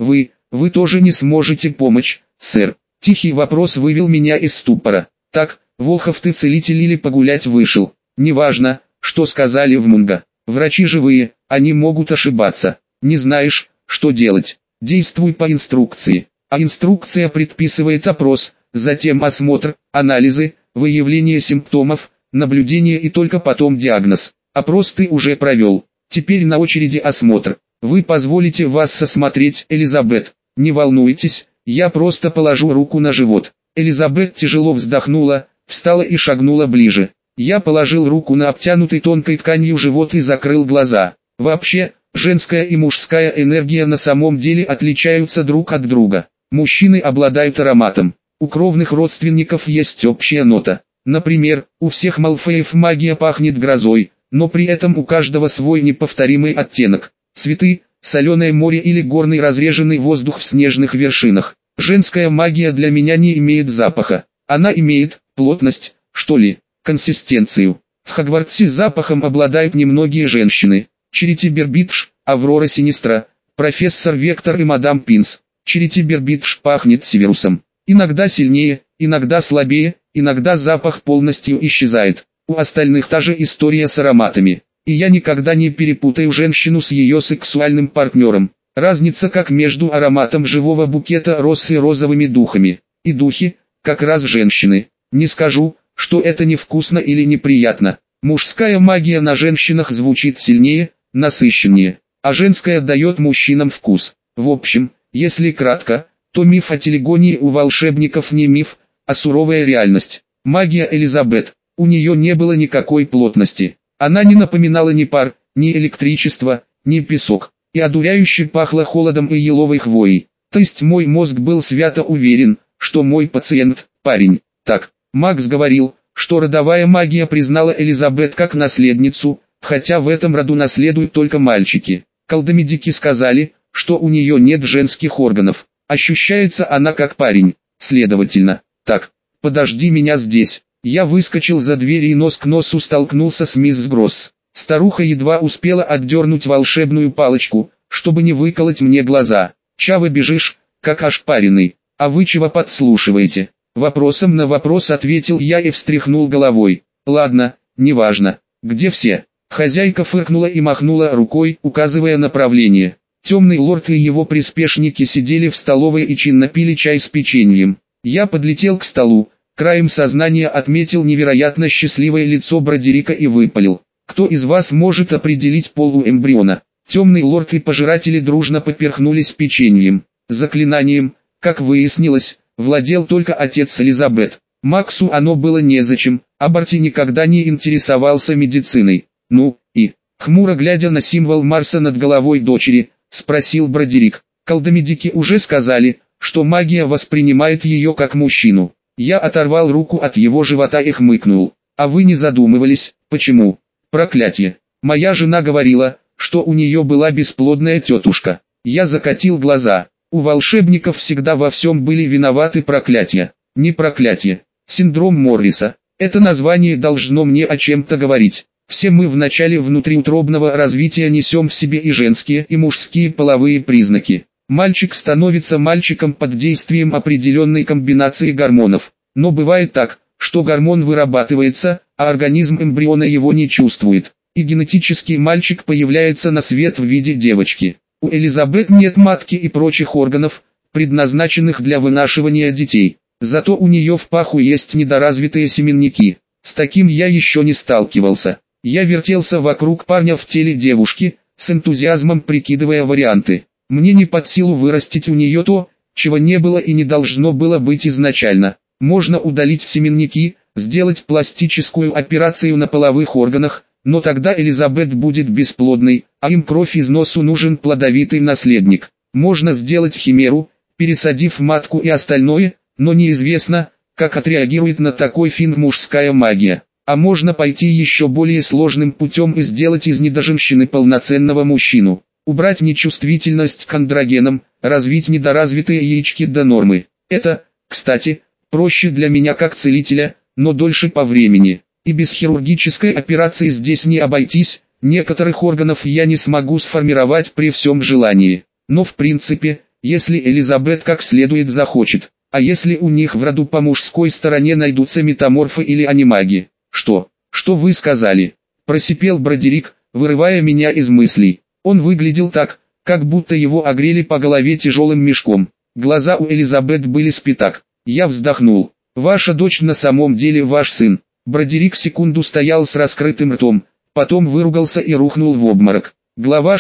вы тоже не сможете помочь, сэр. Тихий вопрос вывел меня из ступора. Так, Волхов, ты целитель или погулять вышел? Неважно, что сказали в Мунго. Врачи живые, они могут ошибаться. Не знаешь, что делать? Действуй по инструкции. А инструкция предписывает опрос, затем осмотр, анализы, выявление симптомов, наблюдение и только потом диагноз. Опрос ты уже провел. Теперь на очереди осмотр. Вы позволите вас осмотреть, Элизабет? Не волнуйтесь, я просто положу руку на живот. Элизабет тяжело вздохнула, встала и шагнула ближе. Я положил руку на обтянутый тонкой тканью живот и закрыл глаза. Вообще, женская и мужская энергия на самом деле отличаются друг от друга. Мужчины обладают ароматом. У кровных родственников есть общая нота. Например, у всех Малфоев магия пахнет грозой, но при этом у каждого свой неповторимый оттенок. Цветы, соленое море или горный разреженный воздух в снежных вершинах. Женская магия для меня не имеет запаха. Она имеет плотность, что ли, консистенцию. В Хогвартсе запахом обладают немногие женщины. Черити Бербидж, Аврора Синистра, профессор Вектор и мадам Пинс. Черити Бербидж пахнет Северусом. Иногда сильнее, иногда слабее, иногда запах полностью исчезает. У остальных та же история с ароматами. И я никогда не перепутаю женщину с ее сексуальным партнером. Разница как между ароматом живого букета роз и розовыми духами. И духи, как раз женщины. Не скажу, что это невкусно или неприятно. Мужская магия на женщинах звучит сильнее, насыщеннее, а женская дает мужчинам вкус. В общем, если кратко, то миф о телегонии у волшебников не миф, а суровая реальность. Магия Элизабет, у нее не было никакой плотности. Она не напоминала ни пар, ни электричество, ни песок, и одуряюще пахло холодом и еловой хвоей. То есть мой мозг был свято уверен, что мой пациент – парень. Так, Макс говорил, что родовая магия признала Элизабет как наследницу, хотя в этом роду наследуют только мальчики. Колдомедики сказали, что у нее нет женских органов. Ощущается она как парень, следовательно. Так, подожди меня здесь. Я выскочил за дверь и нос к носу столкнулся с мисс Гросс. Старуха едва успела отдернуть волшебную палочку, чтобы не выколоть мне глаза. «Чего бежишь, как ошпаренный? А вы чего подслушиваете?» Вопросом на вопрос ответил я и встряхнул головой. «Ладно, неважно. Где все?» Хозяйка фыркнула и махнула рукой, указывая направление. Темный лорд и его приспешники сидели в столовой и чинно пили чай с печеньем. Я подлетел к столу, краем сознания отметил невероятно счастливое лицо Бродерика и выпалил. «Кто из вас может определить пол у эмбриона?» Темный лорд и пожиратели дружно поперхнулись печеньем. Заклинанием, как выяснилось, владел только отец Элизабет. Максу оно было незачем, а Барти никогда не интересовался медициной. «Ну, и?» Хмуро глядя на символ Марса над головой дочери, спросил Бродерик. «Колдомедики уже сказали, что магия воспринимает ее как мужчину». Я оторвал руку от его живота и хмыкнул. «А вы не задумывались, почему?» «Проклятие! Моя жена говорила, что у нее была бесплодная тетушка». Я закатил глаза. У волшебников всегда во всем были виноваты проклятия. Не проклятие. Синдром Морриса. Это название должно мне о чем-то говорить. Все мы в начале внутриутробного развития несем в себе и женские, и мужские половые признаки. Мальчик становится мальчиком под действием определенной комбинации гормонов. Но бывает так, что гормон вырабатывается, а организм эмбриона его не чувствует. И генетический мальчик появляется на свет в виде девочки. У Элизабет нет матки и прочих органов, предназначенных для вынашивания детей. Зато у нее в паху есть недоразвитые семенники. С таким я еще не сталкивался. Я вертелся вокруг парня в теле девушки, с энтузиазмом прикидывая варианты. Мне не под силу вырастить у нее то, чего не было и не должно было быть изначально. Можно удалить семенники, сделать пластическую операцию на половых органах, но тогда Элизабет будет бесплодной, а им кровь из носу нужен плодовитый наследник. Можно сделать химеру, пересадив матку и остальное, но неизвестно, как отреагирует на такой финт мужская магия. А можно пойти еще более сложным путем и сделать из недоженщины полноценного мужчину. Убрать нечувствительность к андрогенам, развить недоразвитые яички до нормы. Это, кстати, проще для меня как целителя, но дольше по времени. И без хирургической операции здесь не обойтись, некоторых органов я не смогу сформировать при всем желании. Но в принципе, если Элизабет как следует захочет. А если у них в роду по мужской стороне найдутся метаморфы или анимаги? Что? Что вы сказали? Просипел Бродерик, вырывая меня из мыслей. Он выглядел так, как будто его огрели по голове тяжелым мешком. Глаза у Элизабет были с пятак. Я вздохнул. Ваша дочь на самом деле ваш сын. Бродерик секунду стоял с раскрытым ртом, потом выругался и рухнул в обморок. Глава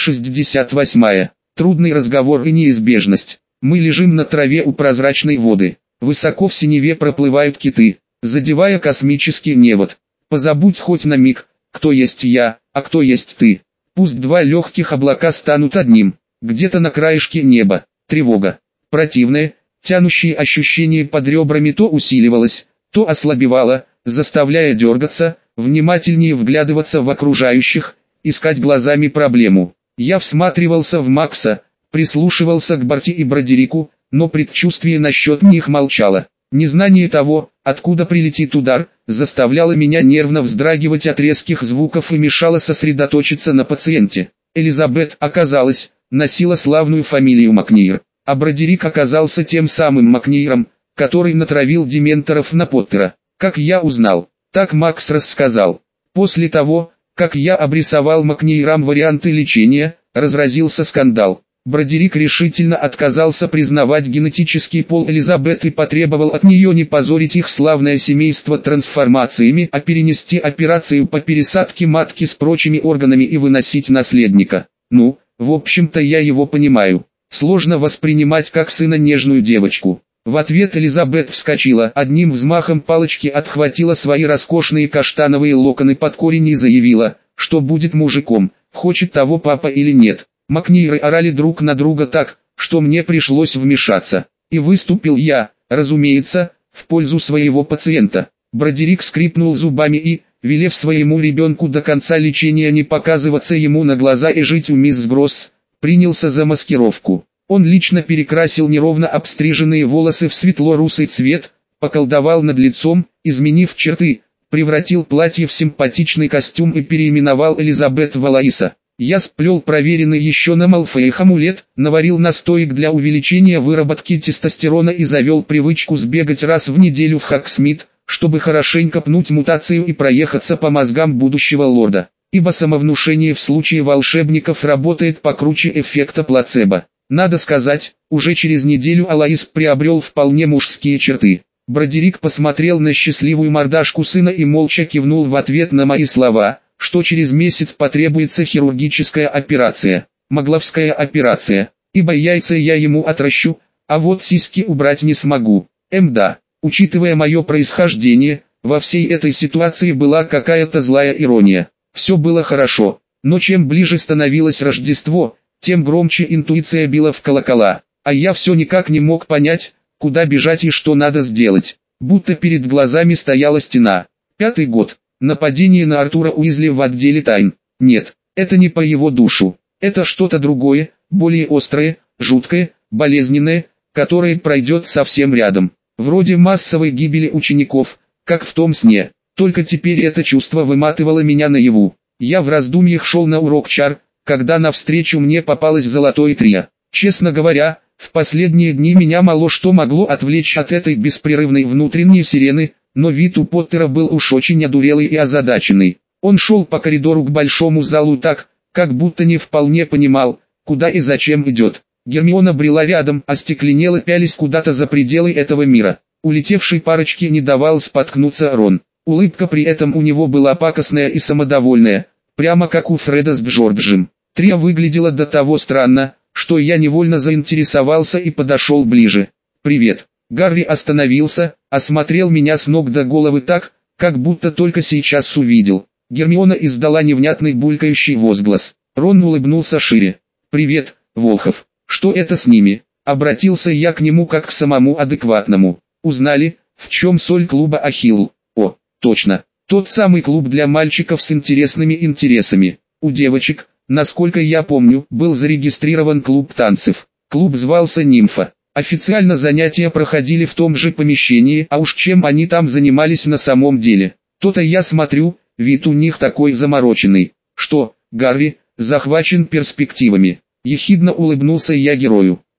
68. Трудный разговор и неизбежность. Мы лежим на траве у прозрачной воды. Высоко в синеве проплывают киты, задевая космический невод. Позабудь хоть на миг, кто есть я, а кто есть ты. Пусть два легких облака станут одним. Где-то на краешке неба. Тревога. Противное, тянущее ощущение под ребрами то усиливалось, то ослабевало, заставляя дергаться, внимательнее вглядываться в окружающих, искать глазами проблему. Я всматривался в Макса, прислушивался к Барти и Бродерику, но предчувствие насчет них молчало. Незнание того, откуда прилетит удар, заставляло меня нервно вздрагивать от резких звуков и мешало сосредоточиться на пациенте. Элизабет, оказалось, носила славную фамилию Макнир, а Бродерик оказался тем самым Макниром, который натравил дементоров на Поттера. Как я узнал? Так Макс рассказал. После того, как я обрисовал Макнирам варианты лечения, разразился скандал. Бродерик решительно отказался признавать генетический пол Элизабет и потребовал от нее не позорить их славное семейство трансформациями, а перенести операцию по пересадке матки с прочими органами и выносить наследника. Ну, в общем-то я его понимаю. Сложно воспринимать как сына нежную девочку. В ответ Элизабет вскочила, одним взмахом палочки отхватила свои роскошные каштановые локоны под корень и заявила, что будет мужиком, хочет того папа или нет. Макниры орали друг на друга так, что мне пришлось вмешаться. И выступил я, разумеется, в пользу своего пациента. Бродерик скрипнул зубами и, велев своему ребенку до конца лечения не показываться ему на глаза и жить у мисс Гросс, принялся за маскировку. Он лично перекрасил неровно обстриженные волосы в светло-русый цвет, поколдовал над лицом, изменив черты, превратил платье в симпатичный костюм и переименовал Элизабет в Алаиса. Я сплел проверенный еще на Малфоях амулет, наварил настоек для увеличения выработки тестостерона и завел привычку сбегать раз в неделю в Хоксмит, чтобы хорошенько пнуть мутацию и проехаться по мозгам будущего лорда. Ибо самовнушение в случае волшебников работает покруче эффекта плацебо. Надо сказать, уже через неделю Алаис приобрел вполне мужские черты. Бродерик посмотрел на счастливую мордашку сына и молча кивнул в ответ на мои слова, что через месяц потребуется хирургическая операция, магловская операция, ибо яйца я ему отращу, а вот сиськи убрать не смогу. Да, учитывая мое происхождение, во всей этой ситуации была какая-то злая ирония. Все было хорошо, но чем ближе становилось Рождество, тем громче интуиция била в колокола, а я все никак не мог понять, куда бежать и что надо сделать, будто перед глазами стояла стена. 5-й год. Нападение на Артура Уизли в отделе тайн. Нет, это не по его душу. Это что-то другое, более острое, жуткое, болезненное, которое пройдет совсем рядом. Вроде массовой гибели учеников, как в том сне. Только теперь это чувство выматывало меня наяву. Я в раздумьях шел на урок чар, когда навстречу мне попалось золотое трио. Честно говоря, в последние дни меня мало что могло отвлечь от этой беспрерывной внутренней сирены, но вид у Поттера был уж очень одурелый и озадаченный. Он шел по коридору к большому залу так, как будто не вполне понимал, куда и зачем идет. Гермиона брела рядом, остекленела, пялись куда-то за пределы этого мира. Улетевшей парочке не давал споткнуться Рон. Улыбка при этом у него была пакостная и самодовольная, прямо как у Фреда с Джорджем. Трио выглядело до того странно, что я невольно заинтересовался и подошел ближе. «Привет». Гарри остановился, осмотрел меня с ног до головы так, как будто только сейчас увидел. Гермиона издала невнятный булькающий возглас. Рон улыбнулся шире. «Привет, Волхов. Что это с ними?» Обратился я к нему как к самому адекватному. «Узнали, в чем соль клуба Ахилл?» «О, точно. Тот самый клуб для мальчиков с интересными интересами. У девочек, насколько я помню, был зарегистрирован клуб танцев. Клуб звался «Нимфа». Официально занятия проходили в том же помещении, а уж чем они там занимались на самом деле. То-то я смотрю, вид у них такой замороченный. Что, Гарри, захвачен перспективами? Ехидно улыбнулся я герою.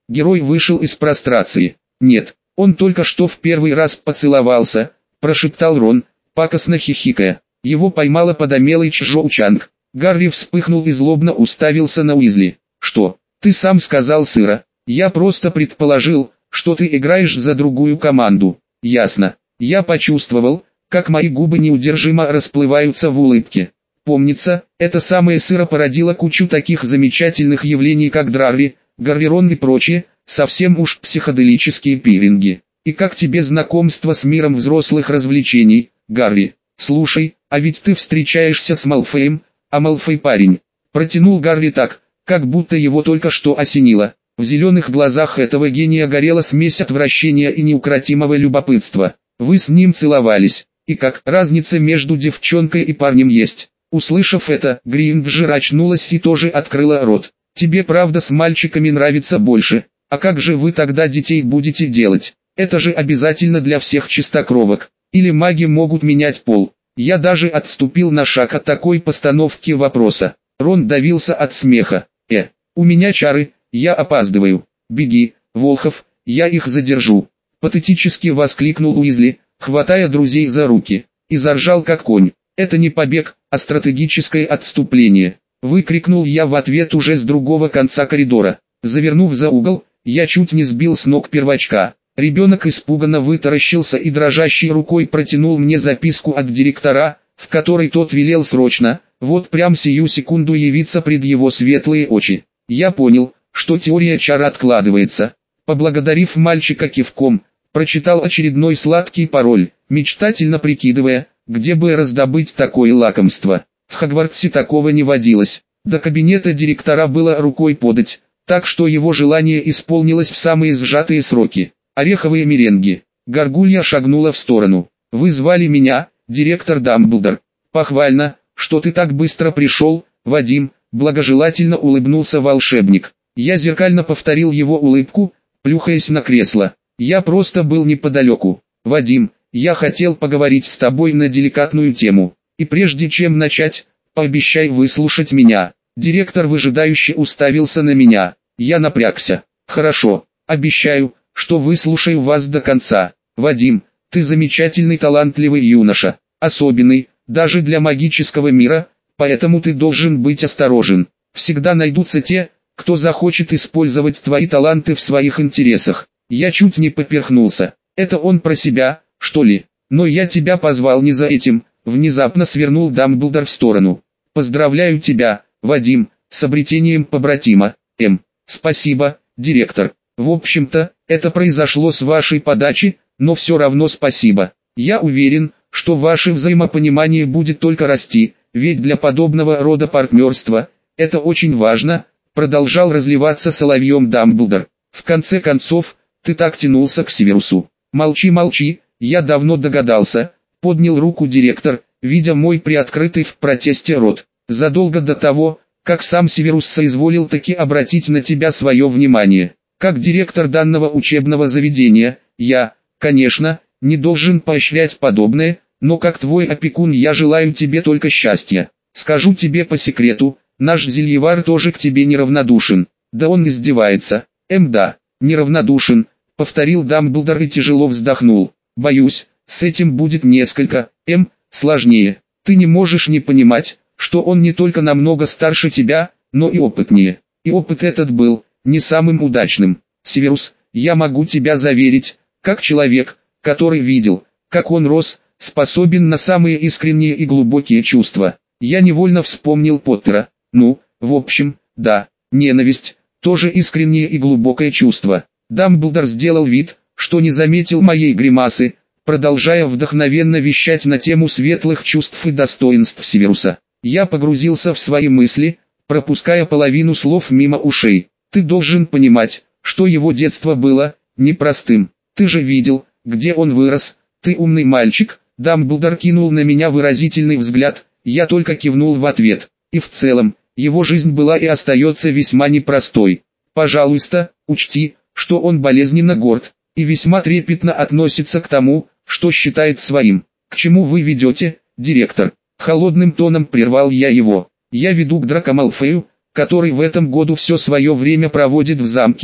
Герой вышел из прострации. «Нет, он только что в первый раз поцеловался», – прошептал Рон, пакостно хихикая. Его поймала подомелый Чжоу Чанг. Гарри вспыхнул и злобно уставился на Уизли. «Что? Ты сам сказал сыро. Я просто предположил, что ты играешь за другую команду». «Ясно». Я почувствовал, как мои губы неудержимо расплываются в улыбке. Помнится, это самое сыро породило кучу таких замечательных явлений, как Драрри, Гаррирон и прочие, совсем уж психоделические пиринги. И как тебе знакомство с миром взрослых развлечений, Гарри? Слушай, а ведь ты встречаешься с Малфоем, а Малфой парень. Протянул Гарри так, как будто его только что осенило. В зеленых глазах этого гения горела смесь отвращения и неукротимого любопытства. Вы с ним целовались, и как разница между девчонкой и парнем есть? Услышав это, Гринджер очнулась и тоже открыла рот. Тебе правда с мальчиками нравится больше? А как же вы тогда детей будете делать? Это же обязательно для всех чистокровок. Или маги могут менять пол? Я даже отступил на шаг от такой постановки вопроса. Рон давился от смеха. У меня чары, я опаздываю. Беги, Волхов, я их задержу. Патетически воскликнул Уизли, хватая друзей за руки. И заржал как конь. Это не побег, а стратегическое отступление. Выкрикнул я в ответ уже с другого конца коридора. Завернув за угол, я чуть не сбил с ног первачка. Ребенок испуганно вытаращился и дрожащей рукой протянул мне записку от директора, в которой тот велел срочно, вот прям сию секунду явиться пред его светлые очи. Я понял, что теория чар откладывается. Поблагодарив мальчика кивком, прочитал очередной сладкий пароль, мечтательно прикидывая, где бы раздобыть такое лакомство. В Хогвартсе такого не водилось. До кабинета директора было рукой подать, так что его желание исполнилось в самые сжатые сроки. Ореховые меренги. Гаргулья шагнула в сторону. «Вы звали меня, директор Дамблдор. Похвально, что ты так быстро пришел, Вадим», благожелательно улыбнулся волшебник. Я зеркально повторил его улыбку, плюхаясь на кресло. «Я просто был неподалеку. Вадим, я хотел поговорить с тобой на деликатную тему. И прежде чем начать, пообещай выслушать меня». Директор выжидающе уставился на меня. Я напрягся. «Хорошо, обещаю, что выслушаю вас до конца. Вадим, ты замечательный талантливый юноша, особенный, даже для магического мира, поэтому ты должен быть осторожен. Всегда найдутся те, кто захочет использовать твои таланты в своих интересах». Я чуть не поперхнулся. Это он про себя, что ли? Но я тебя позвал не за этим. Внезапно свернул Дамблдор в сторону. «Поздравляю тебя, Вадим, с обретением побратима. Спасибо, директор. В общем-то, это произошло с вашей подачи, но все равно спасибо. Я уверен, что ваше взаимопонимание будет только расти, ведь для подобного рода партнерства это очень важно», продолжал разливаться соловьем Дамблдор. «В конце концов, ты так тянулся к Северусу». «Молчи, я давно догадался», поднял руку директор, видя мой приоткрытый в протесте рот. «Задолго до того, как сам Северус соизволил таки обратить на тебя свое внимание. Как директор данного учебного заведения, я, конечно, не должен поощрять подобное, но как твой опекун я желаю тебе только счастья. Скажу тебе по секрету, наш Зельевар тоже к тебе неравнодушен». «Да он издевается». Да, неравнодушен», повторил Дамблдор и тяжело вздохнул. «Боюсь, с этим будет несколько, сложнее. Ты не можешь не понимать, что он не только намного старше тебя, но и опытнее. И опыт этот был не самым удачным. Северус, я могу тебя заверить, как человек, который видел, как он рос, способен на самые искренние и глубокие чувства». Я невольно вспомнил Поттера. Ну, в общем, да, ненависть, тоже искреннее и глубокое чувство. Дамблдор сделал вид, что не заметил моей гримасы, продолжая вдохновенно вещать на тему светлых чувств и достоинств Северуса. Я погрузился в свои мысли, пропуская половину слов мимо ушей. «Ты должен понимать, что его детство было непростым. Ты же видел, где он вырос. Ты умный мальчик». Дамблдор кинул на меня выразительный взгляд, я только кивнул в ответ. «И в целом, его жизнь была и остается весьма непростой. Пожалуйста, учти, что он болезненно горд и весьма трепетно относится к тому, что считает своим». «К чему вы ведете, директор?» Холодным тоном прервал я его. «Я веду к Драко Малфою, который в этом году все свое время проводит в замке,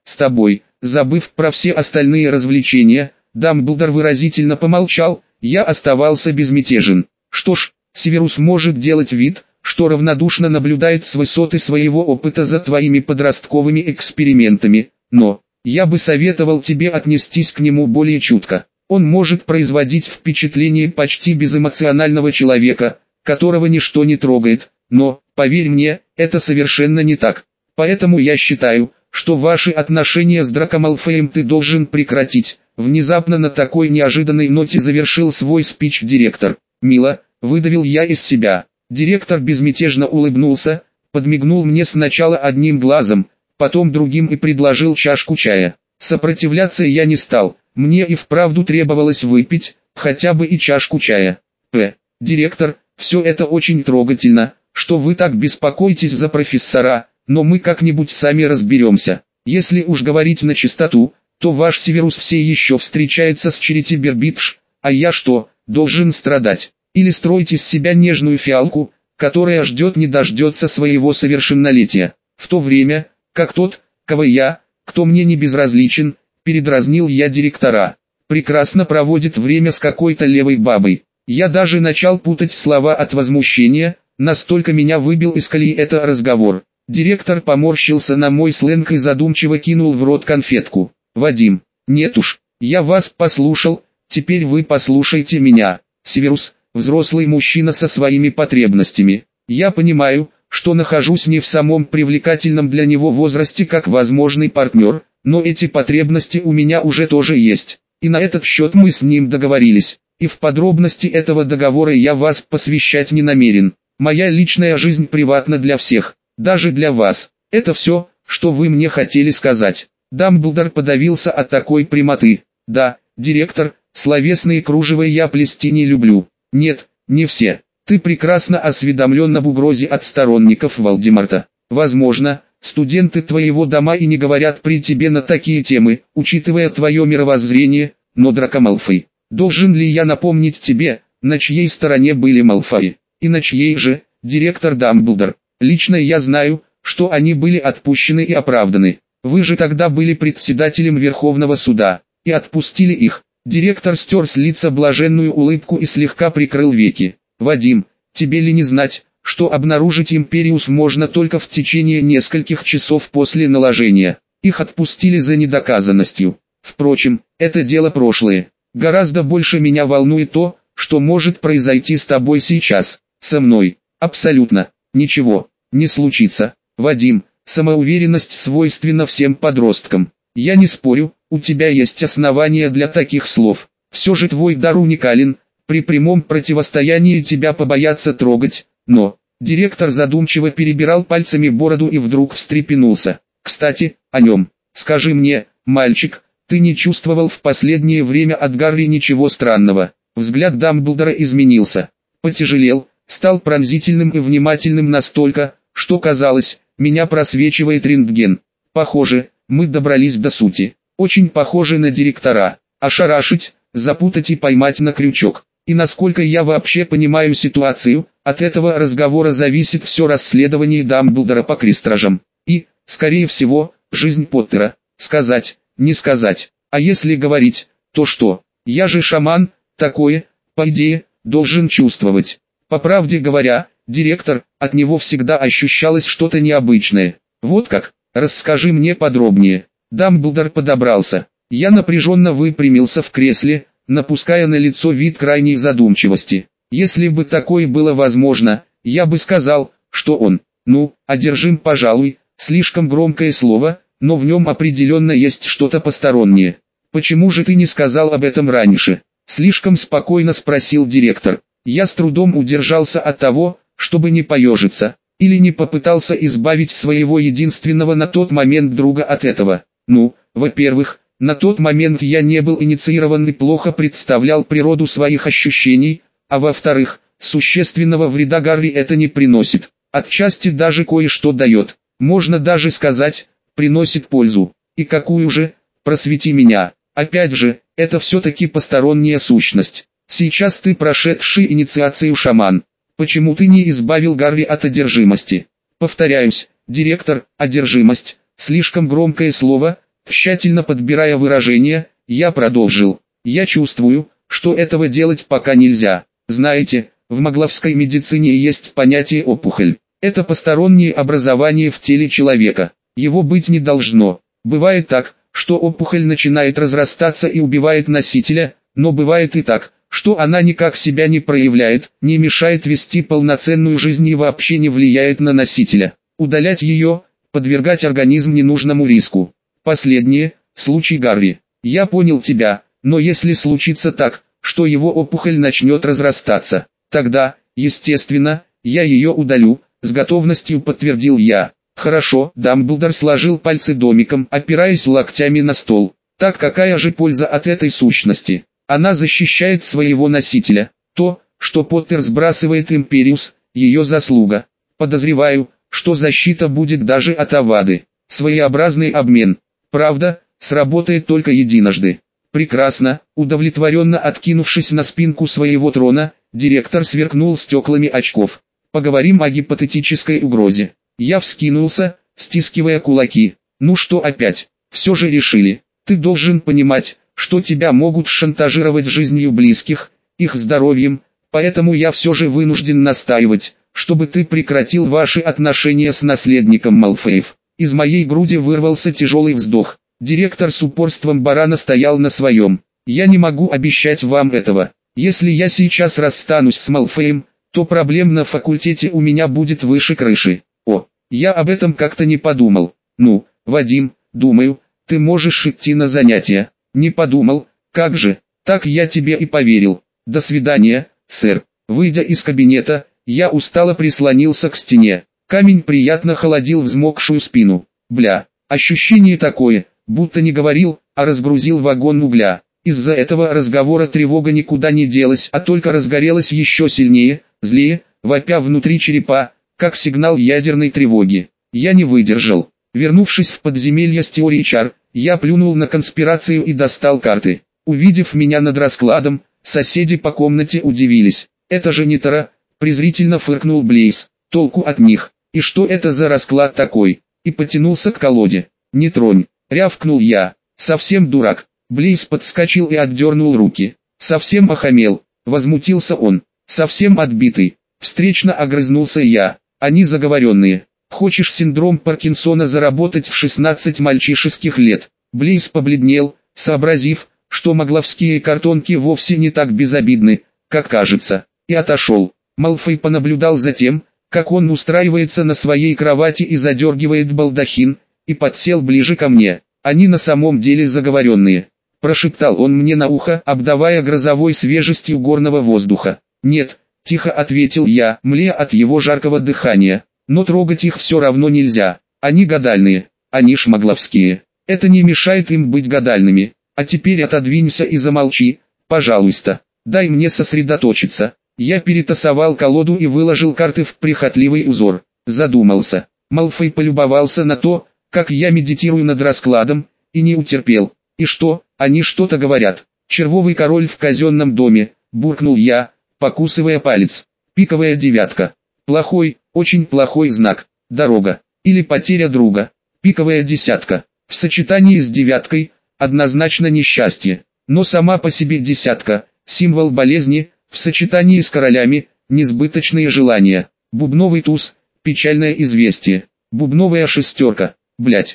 с тобой». Забыв про все остальные развлечения, Дамблдор выразительно помолчал, я оставался безмятежен. Что ж, Северус может делать вид, что равнодушно наблюдает с высоты своего опыта за твоими подростковыми экспериментами, но я бы советовал тебе отнестись к нему более чутко. Он может производить впечатление почти безэмоционального человека, которого ничто не трогает, но, поверь мне, это совершенно не так. Поэтому я считаю, что ваши отношения с Драко Малфоем ты должен прекратить. Внезапно на такой неожиданной ноте завершил свой спич директор. «Мило», выдавил я из себя. Директор безмятежно улыбнулся, подмигнул мне сначала одним глазом, потом другим и предложил чашку чая. Сопротивляться я не стал, мне и вправду требовалось выпить, хотя бы и чашку чая. Директор, все это очень трогательно, что вы так беспокоитесь за профессора, но мы как-нибудь сами разберемся. Если уж говорить на чистоту, то ваш Северус все еще встречается с Черити Бербитш, а я что, должен страдать? Или строить из себя нежную фиалку, которая ждет не дождется своего совершеннолетия, в то время, как тот, кто мне не безразличен, передразнил я директора, прекрасно проводит время с какой-то левой бабой. Я даже начал путать слова от возмущения, настолько меня выбил из колеи это разговор. Директор поморщился на мой сленг и задумчиво кинул в рот конфетку. «Вадим, нет уж, я вас послушал, теперь вы послушайте меня. Северус, взрослый мужчина со своими потребностями. Я понимаю, что нахожусь не в самом привлекательном для него возрасте как возможный партнер, но эти потребности у меня уже тоже есть, и на этот счет мы с ним договорились, и в подробности этого договора я вас посвящать не намерен. Моя личная жизнь приватна для всех, даже для вас. Это все, что вы мне хотели сказать». Дамблдор подавился от такой прямоты. «Да, директор, словесные кружева я плести не люблю». «Нет, не все. Ты прекрасно осведомлен об угрозе от сторонников Волдеморта. Возможно, студенты твоего дома и не говорят при тебе на такие темы, учитывая твое мировоззрение, но Драко Малфой. Должен ли я напомнить тебе, на чьей стороне были Малфои? И на чьей же, директор Дамблдор? Лично я знаю, что они были отпущены и оправданы. Вы же тогда были председателем Верховного суда, и отпустили их». Директор стер с лица блаженную улыбку и слегка прикрыл веки. «Вадим, тебе ли не знать, что обнаружить Империус можно только в течение нескольких часов после наложения? Их отпустили за недоказанностью. Впрочем, это дело прошлое. Гораздо больше меня волнует то, что может произойти с тобой сейчас. Со мной абсолютно ничего не случится. Вадим, самоуверенность свойственна всем подросткам. Я не спорю, у тебя есть основания для таких слов. Все же твой дар уникален, при прямом противостоянии тебя побоятся трогать, но...» Директор задумчиво перебирал пальцами бороду и вдруг встрепенулся. «Кстати, о нем. Скажи мне, мальчик, ты не чувствовал в последнее время от Гарри ничего странного?» Взгляд Дамблдора изменился. Потяжелел, стал пронзительным и внимательным настолько, что казалось, меня просвечивает рентген. «Похоже, мы добрались до сути. Очень похожи на директора. Ошарашить, запутать и поймать на крючок. И насколько я вообще понимаю ситуацию, от этого разговора зависит все расследование Дамблдора по крестражам. И, скорее всего, жизнь Поттера. Сказать, не сказать. А если говорить, то что? Я же шаман, такое, по идее, должен чувствовать. По правде говоря, директор, от него всегда ощущалось что-то необычное. Вот как? Расскажи мне подробнее». Дамблдор подобрался. Я напряженно выпрямился в кресле, напуская на лицо вид крайней задумчивости. Если бы такое было возможно, я бы сказал, что он, одержим, пожалуй, слишком громкое слово, но в нем определенно есть что-то постороннее. «Почему же ты не сказал об этом раньше?» Слишком спокойно спросил директор. Я с трудом удержался от того, чтобы не поежиться, или не попытался избавить своего единственного на тот момент друга от этого. Во-первых, на тот момент я не был инициирован и плохо представлял природу своих ощущений, а во-вторых, существенного вреда Гарри это не приносит. Отчасти даже кое-что дает. Можно даже сказать, приносит пользу. И какую же? Просвети меня. Опять же, это все-таки посторонняя сущность. Сейчас ты прошедший инициацию шаман. Почему ты не избавил Гарри от одержимости? Повторяюсь, директор, одержимость, слишком громкое слово, Тщательно подбирая выражения, я продолжил. Я чувствую, что этого делать пока нельзя. Знаете, в магловской медицине есть понятие опухоль. Это постороннее образование в теле человека. Его быть не должно. Бывает так, что опухоль начинает разрастаться и убивает носителя, но бывает и так, что она никак себя не проявляет, не мешает вести полноценную жизнь и вообще не влияет на носителя. Удалять ее, подвергать организм ненужному риску. Последнее, случай Гарри. Я понял тебя, но если случится так, что его опухоль начнет разрастаться, тогда, естественно, я ее удалю, с готовностью подтвердил я. Хорошо, Дамблдор сложил пальцы домиком, опираясь локтями на стол. Так какая же польза от этой сущности? Она защищает своего носителя. То, что Поттер сбрасывает Империус, ее заслуга. Подозреваю, что защита будет даже от Авады. Своеобразный обмен. Правда, сработает только единожды. Прекрасно, удовлетворенно откинувшись на спинку своего трона, директор сверкнул стеклами очков. Поговорим о гипотетической угрозе. Я вскинулся, стискивая кулаки. Ну что опять? Все же решили. Ты должен понимать, что тебя могут шантажировать жизнью близких, их здоровьем, поэтому я все же вынужден настаивать, чтобы ты прекратил ваши отношения с наследником Малфоев. Из моей груди вырвался тяжелый вздох. Директор с упорством барана стоял на своем. Я не могу обещать вам этого. Если я сейчас расстанусь с Малфоем, то проблем на факультете у меня будет выше крыши. О, я об этом как-то не подумал. Ну, Вадим, думаю, ты можешь идти на занятия. Не подумал, как же, так я тебе и поверил. До свидания, сэр. Выйдя из кабинета, я устало прислонился к стене. Камень приятно холодил взмокшую спину. Бля, ощущение такое, будто не говорил, а разгрузил вагон угля. Из-за этого разговора тревога никуда не делась, а только разгорелась еще сильнее, злее, вопя внутри черепа, как сигнал ядерной тревоги. Я не выдержал. Вернувшись в подземелье с теорией чар, я плюнул на конспирацию и достал карты. Увидев меня над раскладом, соседи по комнате удивились. «Это же не Тара», презрительно фыркнул Блейз. «Толку от них. И что это за расклад такой?» И потянулся к колоде. «Не тронь», рявкнул я. «Совсем дурак». Блейз подскочил и отдернул руки. «Совсем охамел», возмутился он. «Совсем отбитый». Встречно огрызнулся я. «Они заговоренные. Хочешь синдром Паркинсона заработать в 16 мальчишеских лет?» Блейз побледнел, сообразив, что магловские картонки вовсе не так безобидны, как кажется, и отошел. Малфой понаблюдал за тем, как он устраивается на своей кровати и задергивает балдахин, и подсел ближе ко мне. «Они на самом деле заговоренные», — прошептал он мне на ухо, обдавая грозовой свежестью горного воздуха. «Нет», — тихо ответил я, млея от его жаркого дыхания. «Но трогать их все равно нельзя. Они гадальные, они шмагловские. Это не мешает им быть гадальными. А теперь отодвинься и замолчи, пожалуйста. Дай мне сосредоточиться». Я перетасовал колоду и выложил карты в прихотливый узор. Задумался. Малфой полюбовался на то, как я медитирую над раскладом, и не утерпел. «И что, они что-то говорят?» «Червовый король в казенном доме», буркнул я, покусывая палец. «Пиковая девятка. Плохой, очень плохой знак. Дорога. Или потеря друга. Пиковая десятка. В сочетании с девяткой, однозначно несчастье. Но сама по себе десятка, символ болезни, в сочетании с королями, несбыточные желания. Бубновый туз, печальное известие. Бубновая шестерка. Блять,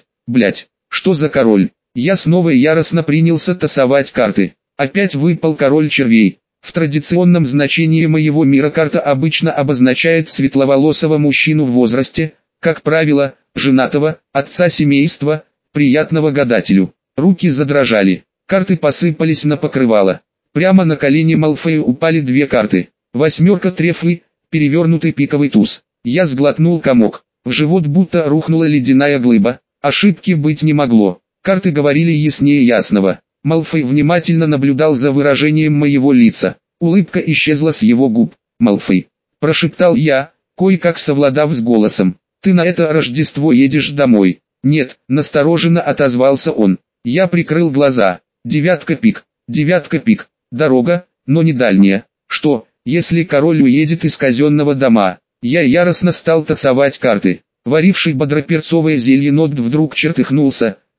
что за король?» Я снова яростно принялся тасовать карты. Опять выпал король червей. В традиционном значении моего мира карта обычно обозначает светловолосого мужчину в возрасте, как правило, женатого, отца семейства, приятного гадателю. Руки задрожали. Карты посыпались на покрывало. Прямо на колени Малфоя упали две карты. Восьмерка трефлы, перевернутый пиковый туз. Я сглотнул комок. В живот будто рухнула ледяная глыба. Ошибки быть не могло. Карты говорили яснее ясного. Малфой внимательно наблюдал за выражением моего лица. Улыбка исчезла с его губ. «Малфой», — прошептал я, кое-как совладав с голосом. «Ты на это Рождество едешь домой?» «Нет», — настороженно отозвался он. Я прикрыл глаза. Девятка пик. Дорога, но не дальняя. Что, если король уедет из казенного дома? Я яростно стал тасовать карты. Варивший бодроперцовое зелье Нот вдруг чертыхнулся,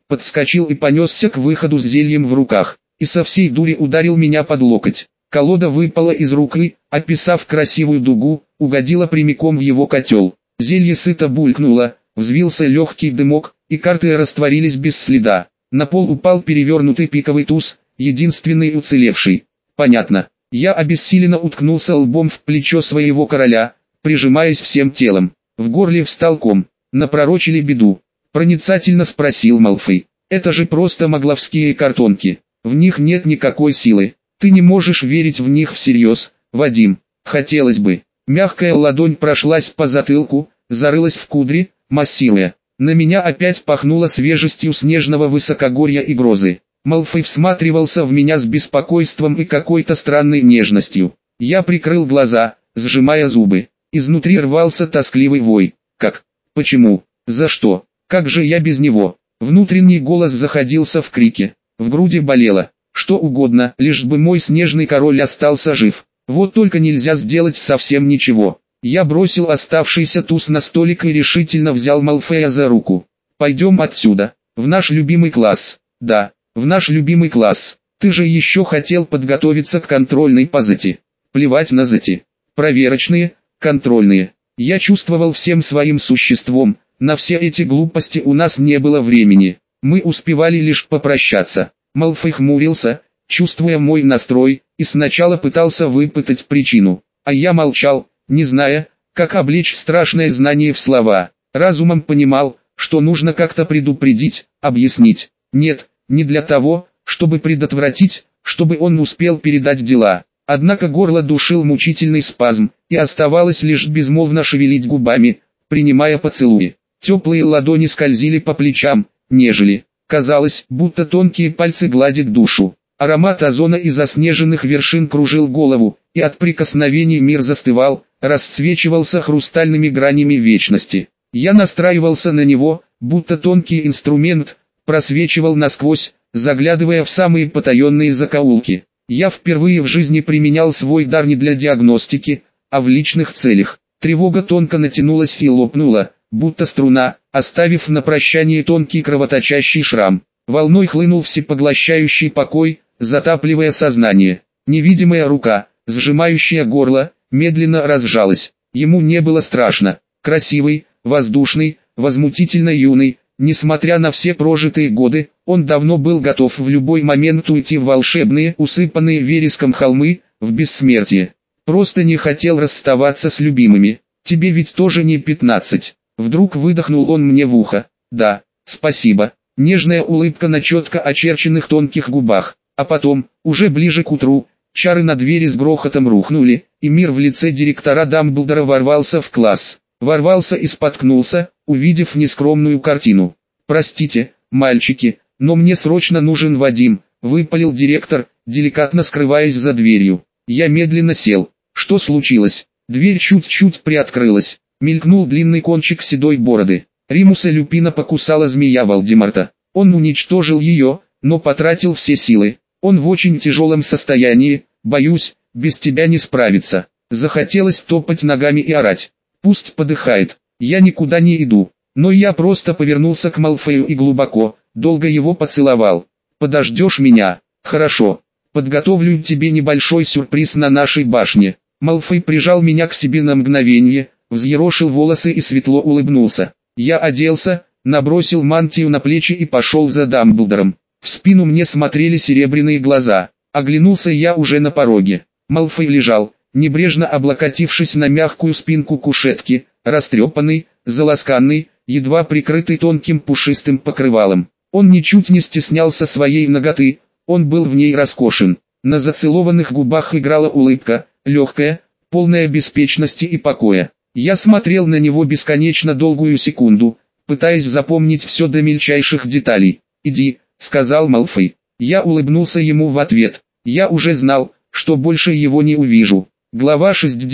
подскочил и понесся к выходу с зельем в руках, и со всей дури ударил меня под локоть. Колода выпала из рук и, описав красивую дугу, угодила прямиком в его котел. Зелье сыто булькнуло, взвился легкий дымок, и карты растворились без следа. На пол упал перевернутый пиковый туз, единственный уцелевший. Понятно. Я обессиленно уткнулся лбом в плечо своего короля, прижимаясь всем телом. В горле встал ком. Напророчили беду. Проницательно спросил Малфой. Это же просто магловские картонки. В них нет никакой силы. Ты не можешь верить в них всерьез, Вадим. Хотелось бы. Мягкая ладонь прошлась по затылку, зарылась в кудри, массируя. На меня опять пахнуло свежестью снежного высокогорья и грозы. Малфой всматривался в меня с беспокойством и какой-то странной нежностью. Я прикрыл глаза, сжимая зубы. Изнутри рвался тоскливый вой. Как? Почему? За что? Как же я без него? Внутренний голос заходился в крике. В груди болело. Что угодно, лишь бы мой снежный король остался жив. Вот только нельзя сделать совсем ничего. Я бросил оставшийся туз на столик и решительно взял Малфоя за руку. Пойдем отсюда, в наш любимый класс. Да, в наш любимый класс. Ты же еще хотел подготовиться к контрольной по ЗЭТи. Плевать на ЗЭТи. Проверочные, контрольные. Я чувствовал всем своим существом, на все эти глупости у нас не было времени. Мы успевали лишь попрощаться. Малфой хмурился, чувствуя мой настрой, и сначала пытался выпытать причину. А я молчал, не зная, как облечь страшное знание в слова. Разумом понимал, что нужно как-то предупредить, объяснить. Нет, не для того, чтобы предотвратить, чтобы он успел передать дела. Однако горло душил мучительный спазм, и оставалось лишь безмолвно шевелить губами, принимая поцелуи. Теплые ладони скользили по плечам, нежели. Казалось, будто тонкие пальцы гладят душу. Аромат озона и заснеженных вершин кружил голову, и от прикосновений мир застывал, расцвечивался хрустальными гранями вечности. Я настраивался на него, будто тонкий инструмент, просвечивал насквозь, заглядывая в самые потаенные закоулки. Я впервые в жизни применял свой дар не для диагностики, а в личных целях. Тревога тонко натянулась и лопнула, будто струна, оставив на прощание тонкий кровоточащий шрам. Волной хлынул всепоглощающий покой, затапливая сознание. Невидимая рука, сжимающая горло, медленно разжалась. Ему не было страшно. Красивый, воздушный, возмутительно юный, несмотря на все прожитые годы, он давно был готов в любой момент уйти в волшебные, усыпанные вереском холмы, в бессмертие. Просто не хотел расставаться с любимыми. Тебе ведь тоже не 15. Вдруг выдохнул он мне в ухо. Да, спасибо. Нежная улыбка на четко очерченных тонких губах. А потом, уже ближе к утру, чары на двери с грохотом рухнули, и мир в лице директора Дамблдора ворвался в класс. Ворвался и споткнулся, увидев нескромную картину. «Простите, мальчики, но мне срочно нужен Вадим», — выпалил директор, деликатно скрываясь за дверью. Я медленно сел. Что случилось? Дверь чуть-чуть приоткрылась. Мелькнул длинный кончик седой бороды. Римуса Люпина покусала змея Волдемарта. Он уничтожил ее, но потратил все силы. Он в очень тяжелом состоянии, боюсь, без тебя не справится. Захотелось топать ногами и орать. Пусть подыхает, я никуда не иду. Но я просто повернулся к Малфою и глубоко, долго его поцеловал. Подождешь меня? Хорошо. Подготовлю тебе небольшой сюрприз на нашей башне. Малфой прижал меня к себе на мгновение, взъерошил волосы и светло улыбнулся. Я оделся, набросил мантию на плечи и пошел за Дамблдором. В спину мне смотрели серебряные глаза. Оглянулся я уже на пороге. Малфой лежал, небрежно облокотившись на мягкую спинку кушетки, растрепанный, заласканный, едва прикрытый тонким пушистым покрывалом. Он ничуть не стеснялся своей наготы, он был в ней роскошен. На зацелованных губах играла улыбка, легкая, полная беспечности и покоя. Я смотрел на него бесконечно долгую секунду, пытаясь запомнить все до мельчайших деталей. «Иди», — сказал Малфой. Я улыбнулся ему в ответ. Я уже знал, что больше его не увижу. Глава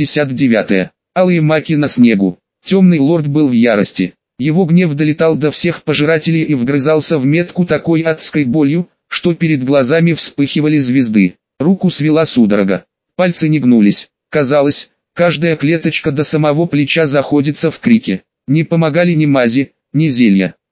69. Алые маки на снегу. Темный лорд был в ярости. Его гнев долетал до всех пожирателей и вгрызался в метку такой адской болью, что перед глазами вспыхивали звезды. Руку свела судорога. Пальцы не гнулись. Казалось, каждая клеточка до самого плеча заходится в крике. Не помогали ни мази, ни зелья.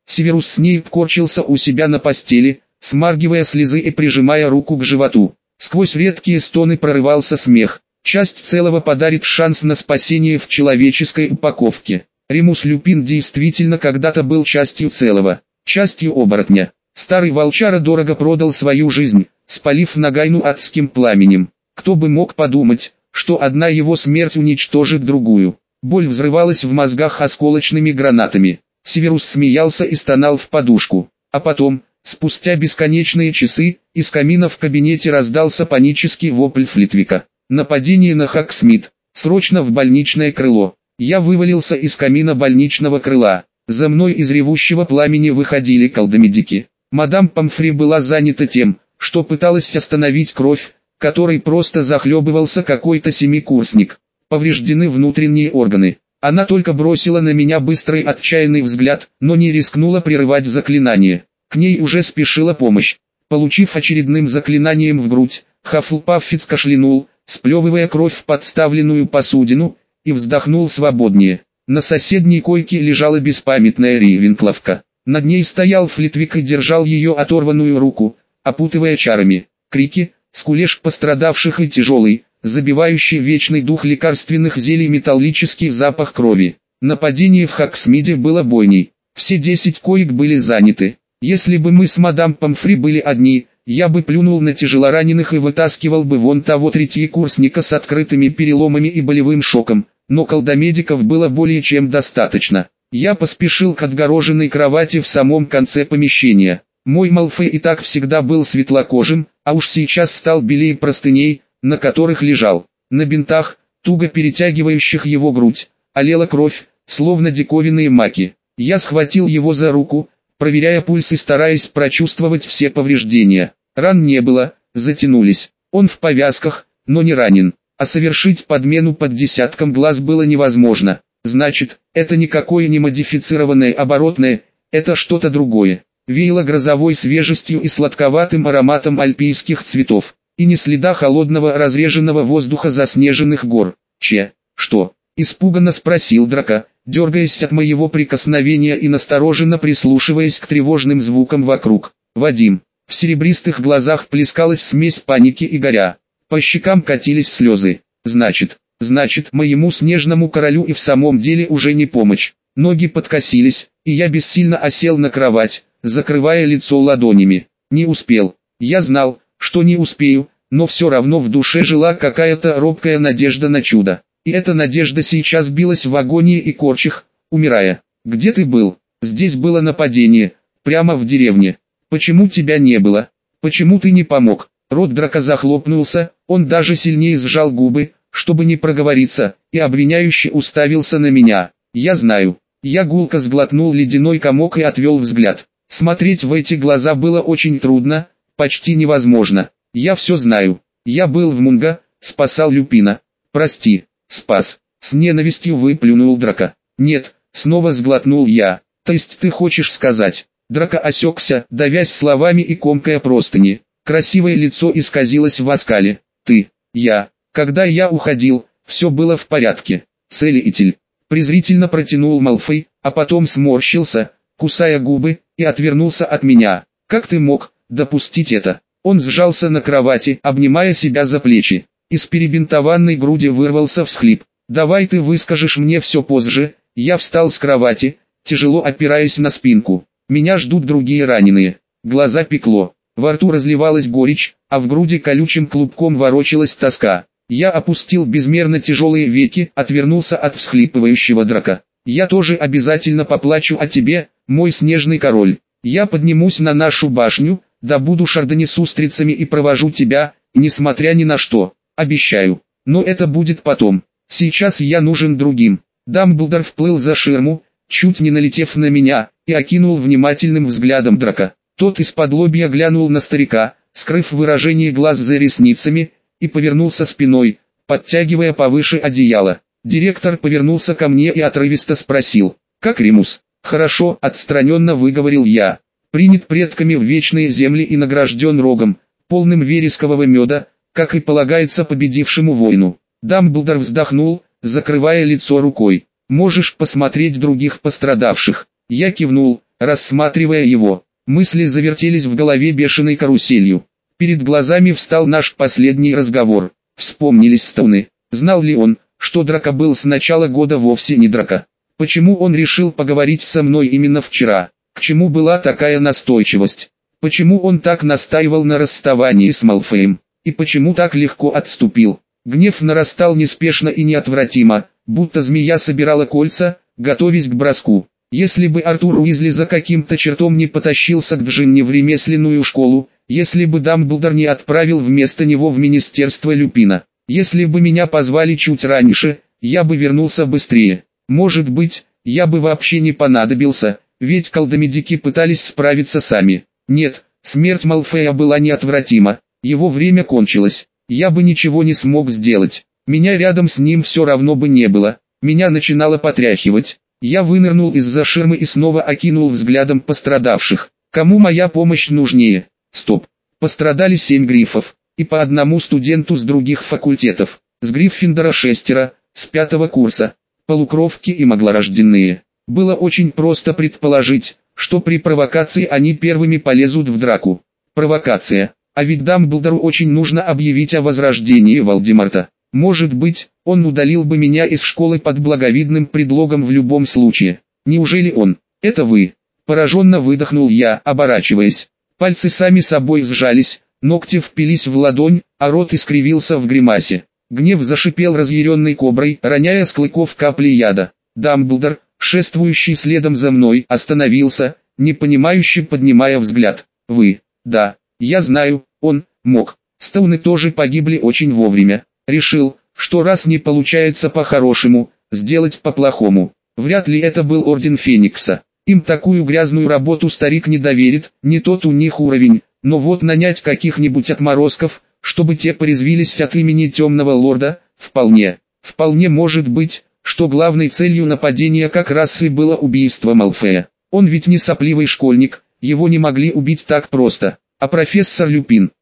Северус Снейп корчился у себя на постели, смаргивая слезы и прижимая руку к животу. Сквозь редкие стоны прорывался смех. Часть целого подарит шанс на спасение в человеческой упаковке. Ремус Люпин действительно когда-то был частью целого, частью оборотня. Старый волчара дорого продал свою жизнь, спалив Нагайну адским пламенем. Кто бы мог подумать, что одна его смерть уничтожит другую. Боль взрывалась в мозгах осколочными гранатами. Северус смеялся и стонал в подушку. А потом, спустя бесконечные часы, из камина в кабинете раздался панический вопль Флитвика. Нападение на Хоксмит. Срочно в больничное крыло. Я вывалился из камина больничного крыла. За мной из ревущего пламени выходили колдомедики. Мадам Помфри была занята тем, что пыталась остановить кровь, которой просто захлебывался какой-то семикурсник. Повреждены внутренние органы. Она только бросила на меня быстрый отчаянный взгляд, но не рискнула прерывать заклинание. К ней уже спешила помощь. Получив очередным заклинанием в грудь, Хаффлпаффиц кашлянул, сплевывая кровь в подставленную посудину, и вздохнул свободнее. На соседней койке лежала беспамятная Рейвенкловка. Над ней стоял Флитвик и держал ее оторванную руку, опутывая чарами. Крики, скулеж пострадавших и тяжелый, забивающий вечный дух лекарственных зелий металлический запах крови. Нападение в Хоксмиде было бойней. Все 10 коек были заняты. Если бы мы с мадам Помфри были одни, я бы плюнул на тяжелораненых и вытаскивал бы вон того третьекурсника с открытыми переломами и болевым шоком, но колдомедиков было более чем достаточно. Я поспешил к отгороженной кровати в самом конце помещения. Мой Малфой и так всегда был светлокожим, а уж сейчас стал белее простыней, на которых лежал. На бинтах, туго перетягивающих его грудь, олела кровь, словно диковинные маки. Я схватил его за руку, проверяя пульс и стараясь прочувствовать все повреждения. Ран не было, затянулись. Он в повязках, но не ранен. А совершить подмену под десятком глаз было невозможно. Значит, это никакое не модифицированное оборотное, это что-то другое. Веяло грозовой свежестью и сладковатым ароматом альпийских цветов. И ни следа холодного разреженного воздуха заснеженных гор. Что? Испуганно спросил Драко, дергаясь от моего прикосновения и настороженно прислушиваясь к тревожным звукам вокруг. Вадим. В серебристых глазах плескалась смесь паники и горя. По щекам катились слезы. Значит, моему снежному королю и в самом деле уже не помочь. Ноги подкосились, и я бессильно осел на кровать, закрывая лицо ладонями. Не успел. Я знал, что не успею, но все равно в душе жила какая-то робкая надежда на чудо. И эта надежда сейчас билась в агонии и корчах, умирая. «Где ты был?» «Здесь было нападение, прямо в деревне. Почему тебя не было? Почему ты не помог?» Рот Драко захлопнулся, он даже сильнее сжал губы, чтобы не проговориться, и обвиняюще уставился на меня. «Я знаю». Я гулко сглотнул ледяной комок и отвел взгляд. Смотреть в эти глаза было очень трудно, почти невозможно. «Я все знаю. Я был в Мунго, спасал Люпина». «Прости, спас». С ненавистью выплюнул Драко. «Нет», снова сглотнул я. «То есть ты хочешь сказать?» Драко осекся, давясь словами и комкая простыни. Красивое лицо исказилось в оскале. Когда я уходил, все было в порядке. Целитель. Презрительно протянул Малфой, а потом сморщился, кусая губы, и отвернулся от меня. Как ты мог допустить это? Он сжался на кровати, обнимая себя за плечи. Из перебинтованной груди вырвался всхлип. «Давай ты выскажешь мне все позже». Я встал с кровати, тяжело опираясь на спинку. Меня ждут другие раненые. Глаза пекло. Во рту разливалась горечь, а в груди колючим клубком ворочалась тоска. Я опустил безмерно тяжелые веки, отвернулся от всхлипывающего Драко. «Я тоже обязательно поплачу о тебе, мой снежный король. Я поднимусь на нашу башню, добуду шардони с устрицами и провожу тебя, несмотря ни на что. Обещаю. Но это будет потом. Сейчас я нужен другим». Дамблдор вплыл за ширму, чуть не налетев на меня, и окинул внимательным взглядом Драко. Тот исподлобья глянул на старика, скрыв выражение глаз за ресницами, и повернулся спиной, подтягивая повыше одеяло. Директор повернулся ко мне и отрывисто спросил: «Как Ремус?» «Хорошо», — отстраненно выговорил я. «Принят предками в вечные земли и награжден рогом, полным верескового меда, как и полагается победившему воину». Дамблдор вздохнул, закрывая лицо рукой. «Можешь посмотреть других пострадавших». Я кивнул, рассматривая его. Мысли завертелись в голове бешеной каруселью. Перед глазами встал наш последний разговор. Вспомнились Стоуны. Знал ли он, что драка был с начала года вовсе не драка? Почему он решил поговорить со мной именно вчера? К чему была такая настойчивость? Почему он так настаивал на расставании с Малфоем? И почему так легко отступил? Гнев нарастал неспешно и неотвратимо, будто змея собирала кольца, готовясь к броску. Если бы Артур Уизли за каким-то чертом не потащился к Джинни в ремесленную школу, если бы Дамблдор не отправил вместо него в Министерство Люпина, если бы меня позвали чуть раньше, я бы вернулся быстрее. Может быть, я бы вообще не понадобился, ведь колдомедики пытались справиться сами. Нет, смерть Малфоя была неотвратима, его время кончилось, я бы ничего не смог сделать. Меня рядом с ним все равно бы не было, меня начинало потряхивать. Я вынырнул из-за ширмы и снова окинул взглядом пострадавших. Кому моя помощь нужнее? Стоп. Пострадали 7 грифов, и по одному студенту с других факультетов. С Гриффиндора 6, с 5-го курса. Полукровки и маглорожденные. Было очень просто предположить, что при провокации они первыми полезут в драку. Провокация. А ведь Дамблдору очень нужно объявить о возрождении Волдеморта. Может быть, он удалил бы меня из школы под благовидным предлогом в любом случае. Неужели он? Это вы? Пораженно выдохнул я, оборачиваясь. Пальцы сами собой сжались, ногти впились в ладонь, а рот искривился в гримасе. Гнев зашипел разъяренной коброй, роняя с клыков капли яда. Дамблдор, шествующий следом за мной, остановился, непонимающе поднимая взгляд. Вы? Да, я знаю, он мог. Стоуны тоже погибли очень вовремя. Решил, что раз не получается по-хорошему, сделать по-плохому. Вряд ли это был Орден Феникса. Им такую грязную работу старик не доверит, не тот у них уровень, но вот нанять каких-нибудь отморозков, чтобы те порезвились от имени Темного Лорда, вполне может быть, что главной целью нападения как раз и было убийство Малфоя. Он ведь не сопливый школьник, его не могли убить так просто. А профессор Люпин,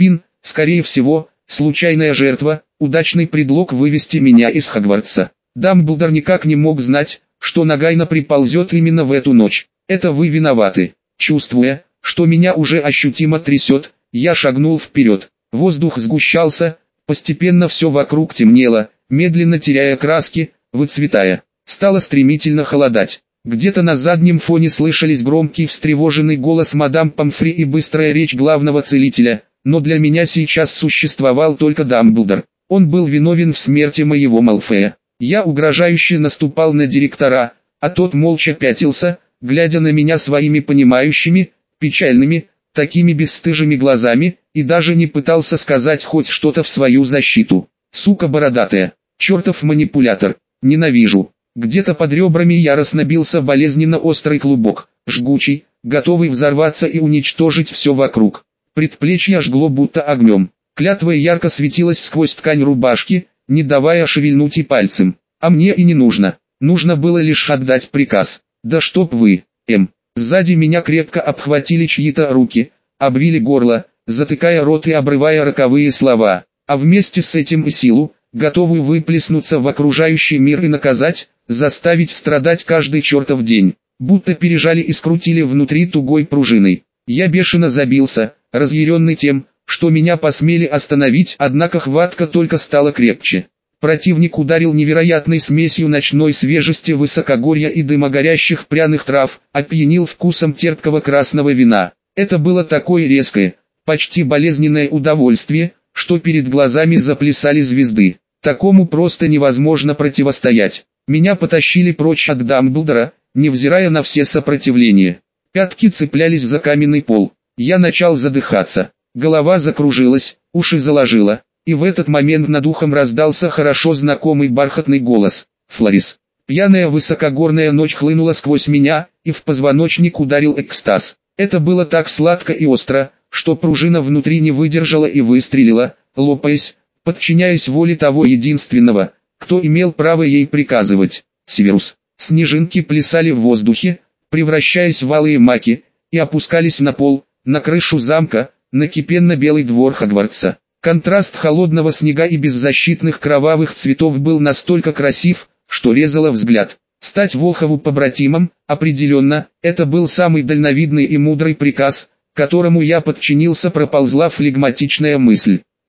скорее всего, случайная жертва, удачный предлог вывести меня из Хогвартса. Дамблдор никак не мог знать, что Нагайна приползет именно в эту ночь. Это вы виноваты. Чувствуя, что меня уже ощутимо трясет, я шагнул вперед. Воздух сгущался, постепенно все вокруг темнело, медленно теряя краски, выцветая. Стало стремительно холодать. Где-то на заднем фоне слышались громкий встревоженный голос мадам Помфри и быстрая речь главного целителя, но для меня сейчас существовал только Дамблдор. Он был виновен в смерти моего Малфоя. Я угрожающе наступал на директора, а тот молча пятился, глядя на меня своими понимающими, печальными, такими бесстыжими глазами, и даже не пытался сказать хоть что-то в свою защиту. Сука бородатая, чертов манипулятор, ненавижу. Где-то под ребрами яростно бился болезненно острый клубок, жгучий, готовый взорваться и уничтожить все вокруг. Предплечье жгло будто огнем. Клятва ярко светилась сквозь ткань рубашки, не давая шевельнуть и пальцем. А мне и не нужно. Нужно было лишь отдать приказ. Да чтоб вы, Сзади меня крепко обхватили чьи-то руки, обвили горло, затыкая рот и обрывая роковые слова. А вместе с этим и силу, готовую выплеснуться в окружающий мир и наказать, заставить страдать каждый чертов день. Будто пережали и скрутили внутри тугой пружиной. Я бешено забился, разъяренный тем, что меня посмели остановить, однако хватка только стала крепче. Противник ударил невероятной смесью ночной свежести высокогорья и дыма горящих пряных трав, опьянил вкусом терпкого красного вина. Это было такое резкое, почти болезненное удовольствие, что перед глазами заплясали звезды. Такому просто невозможно противостоять. Меня потащили прочь от Дамблдора, невзирая на все сопротивления. Пятки цеплялись за каменный пол. Я начал задыхаться. Голова закружилась, уши заложило, и в этот момент над ухом раздался хорошо знакомый бархатный голос. «Флорис». Пьяная высокогорная ночь хлынула сквозь меня, и в позвоночник ударил экстаз. Это было так сладко и остро, что пружина внутри не выдержала и выстрелила, лопаясь, подчиняясь воле того единственного, кто имел право ей приказывать. Северус. Снежинки плясали в воздухе, превращаясь в алые маки, и опускались на пол, на крышу замка, на кипенно-белый двор Хогвартса. Контраст холодного снега и беззащитных кровавых цветов был настолько красив, что резало взгляд. Стать Волхову побратимом, определенно, это был самый дальновидный и мудрый приказ, которому я подчинился, проползла флегматичная мысль.